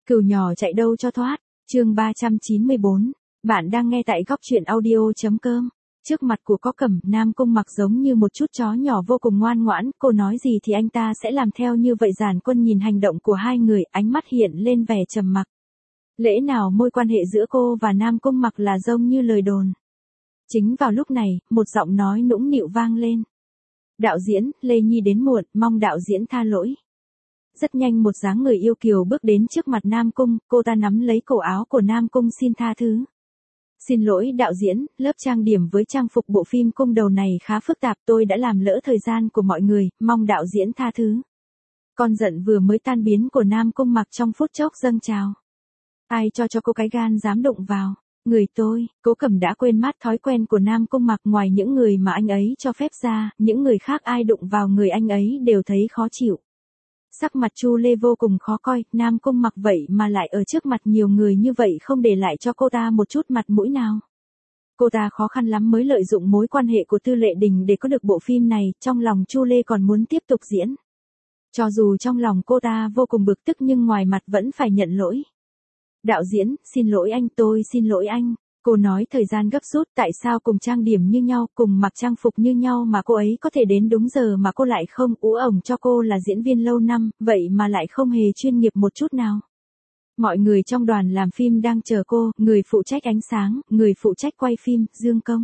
Cừu nhỏ chạy đâu cho thoát, chương 394, bạn đang nghe tại góc truyện audio.com. Trước mặt của Có Cẩm, Nam Cung Mặc giống như một chút chó nhỏ vô cùng ngoan ngoãn, cô nói gì thì anh ta sẽ làm theo như vậy. Giản Quân nhìn hành động của hai người, ánh mắt hiện lên vẻ trầm mặc. Lẽ nào mối quan hệ giữa cô và Nam Cung Mặc là giống như lời đồn? Chính vào lúc này, một giọng nói nũng nịu vang lên. Đạo diễn, Lê Nhi đến muộn, mong đạo diễn tha lỗi. Rất nhanh một dáng người yêu kiều bước đến trước mặt Nam Cung, cô ta nắm lấy cổ áo của Nam Cung xin tha thứ. Xin lỗi đạo diễn, lớp trang điểm với trang phục bộ phim cung đầu này khá phức tạp, tôi đã làm lỡ thời gian của mọi người, mong đạo diễn tha thứ. Con giận vừa mới tan biến của Nam Cung Mặc trong phút chốc dâng trào. Ai cho cô cái gan dám đụng vào? Người tôi, Cố Cẩm đã quên mất thói quen của Nam Cung Mặc, ngoài những người mà anh ấy cho phép ra, những người khác ai đụng vào người anh ấy đều thấy khó chịu. Sắc mặt Chu Lê vô cùng khó coi, Nam Cung Mặc vậy mà lại ở trước mặt nhiều người như vậy không để lại cho cô ta một chút mặt mũi nào. Cô ta khó khăn lắm mới lợi dụng mối quan hệ của Tư Lệ Đình để có được bộ phim này, trong lòng Chu Lê còn muốn tiếp tục diễn. Cho dù trong lòng cô ta vô cùng bực tức nhưng ngoài mặt vẫn phải nhận lỗi. Đạo diễn, xin lỗi anh, tôi xin lỗi anh. Cô nói thời gian gấp rút, tại sao cùng trang điểm như nhau, cùng mặc trang phục như nhau mà cô ấy có thể đến đúng giờ mà cô lại không? Ú ổng cho cô là diễn viên lâu năm, vậy mà lại không hề chuyên nghiệp một chút nào. Mọi người trong đoàn làm phim đang chờ cô, người phụ trách ánh sáng, người phụ trách quay phim, Dương Công.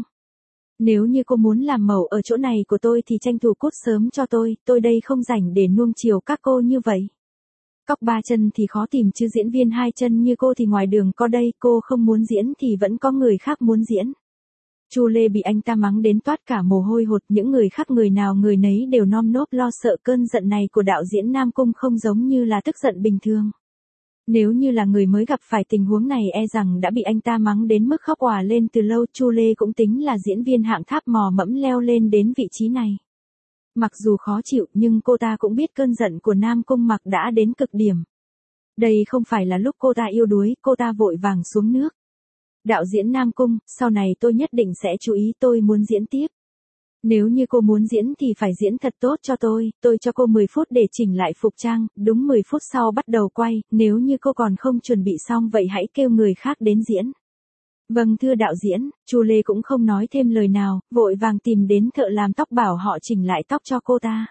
Nếu như cô muốn làm mẫu ở chỗ này của tôi thì tranh thủ cút sớm cho tôi đây không rảnh để nuông chiều các cô như vậy. Cóc ba chân thì khó tìm chứ diễn viên hai chân như cô thì ngoài đường có đây, cô không muốn diễn thì vẫn có người khác muốn diễn. Chu Lê bị anh ta mắng đến toát cả mồ hôi hột, những người khác người nào người nấy đều nom nốp lo sợ. Cơn giận này của đạo diễn Nam Cung không giống như là tức giận bình thường. Nếu như là người mới gặp phải tình huống này e rằng đã bị anh ta mắng đến mức khóc òa lên từ lâu. Chu Lê cũng tính là diễn viên hạng tháp mò mẫm leo lên đến vị trí này. Mặc dù khó chịu nhưng cô ta cũng biết cơn giận của Nam Cung Mặc đã đến cực điểm. Đây không phải là lúc cô ta yếu đuối, cô ta vội vàng xuống nước. Đạo diễn Nam Cung, sau này tôi nhất định sẽ chú ý, tôi muốn diễn tiếp. Nếu như cô muốn diễn thì phải diễn thật tốt cho tôi cho cô 10 phút để chỉnh lại phục trang, đúng 10 phút sau bắt đầu quay, nếu như cô còn không chuẩn bị xong vậy hãy kêu người khác đến diễn. Vâng thưa đạo diễn, Chu Lê cũng không nói thêm lời nào, vội vàng tìm đến thợ làm tóc bảo họ chỉnh lại tóc cho cô ta.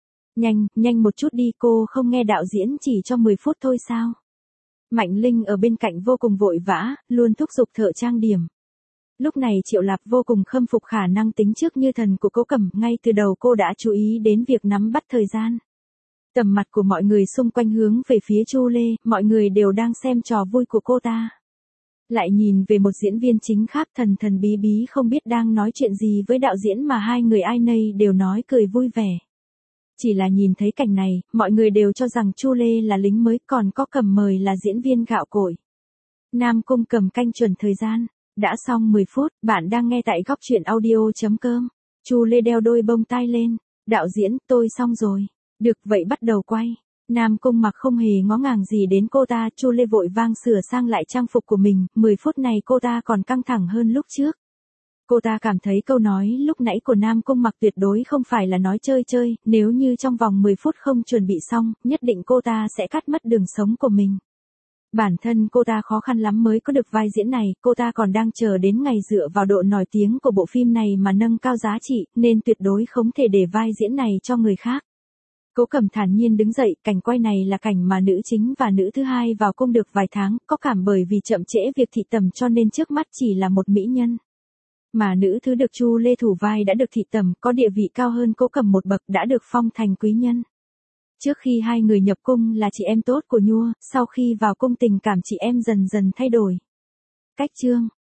Nhanh một chút đi, cô không nghe đạo diễn chỉ cho 10 phút thôi sao? Mạnh Linh ở bên cạnh vô cùng vội vã, luôn thúc giục thợ trang điểm. Lúc này Triệu Lạp vô cùng khâm phục khả năng tính trước như thần của Cố Cẩm, ngay từ đầu cô đã chú ý đến việc nắm bắt thời gian. Tầm mặt của mọi người xung quanh hướng về phía Chu Lê, mọi người đều đang xem trò vui của cô ta. Lại nhìn về một diễn viên chính khác thần thần bí bí không biết đang nói chuyện gì với đạo diễn mà hai người ai nấy đều nói cười vui vẻ. Chỉ là nhìn thấy cảnh này, mọi người đều cho rằng Chu Lê là lính mới, còn Có Cẩm mời là diễn viên gạo cội. Nam Cung cầm canh chuẩn thời gian. Đã xong 10 phút, bạn đang nghe tại góc truyện audio.com. Chu Lê đeo đôi bông tai lên. Đạo diễn, tôi xong rồi. Được vậy bắt đầu quay. Nam Cung Mặc không hề ngó ngàng gì đến cô ta, Chu Lê vội vang sửa sang lại trang phục của mình, 10 phút này cô ta còn căng thẳng hơn lúc trước. Cô ta cảm thấy câu nói lúc nãy của Nam Cung Mặc tuyệt đối không phải là nói chơi, nếu như trong vòng 10 phút không chuẩn bị xong, nhất định cô ta sẽ cắt mất đường sống của mình. Bản thân cô ta khó khăn lắm mới có được vai diễn này, cô ta còn đang chờ đến ngày dựa vào độ nổi tiếng của bộ phim này mà nâng cao giá trị, nên tuyệt đối không thể để vai diễn này cho người khác. Cố Cẩm thản nhiên đứng dậy, cảnh quay này là cảnh mà nữ chính và nữ thứ hai vào cung được vài tháng, có cảm bởi vì chậm trễ việc thị tầm cho nên trước mắt chỉ là một mỹ nhân. Mà nữ thứ được Chu Lê thủ vai đã được thị tầm, có địa vị cao hơn Cố Cẩm một bậc, đã được phong thành quý nhân. Trước khi hai người nhập cung là chị em tốt của Nhua, sau khi vào cung tình cảm chị em dần dần thay đổi. Cách chương,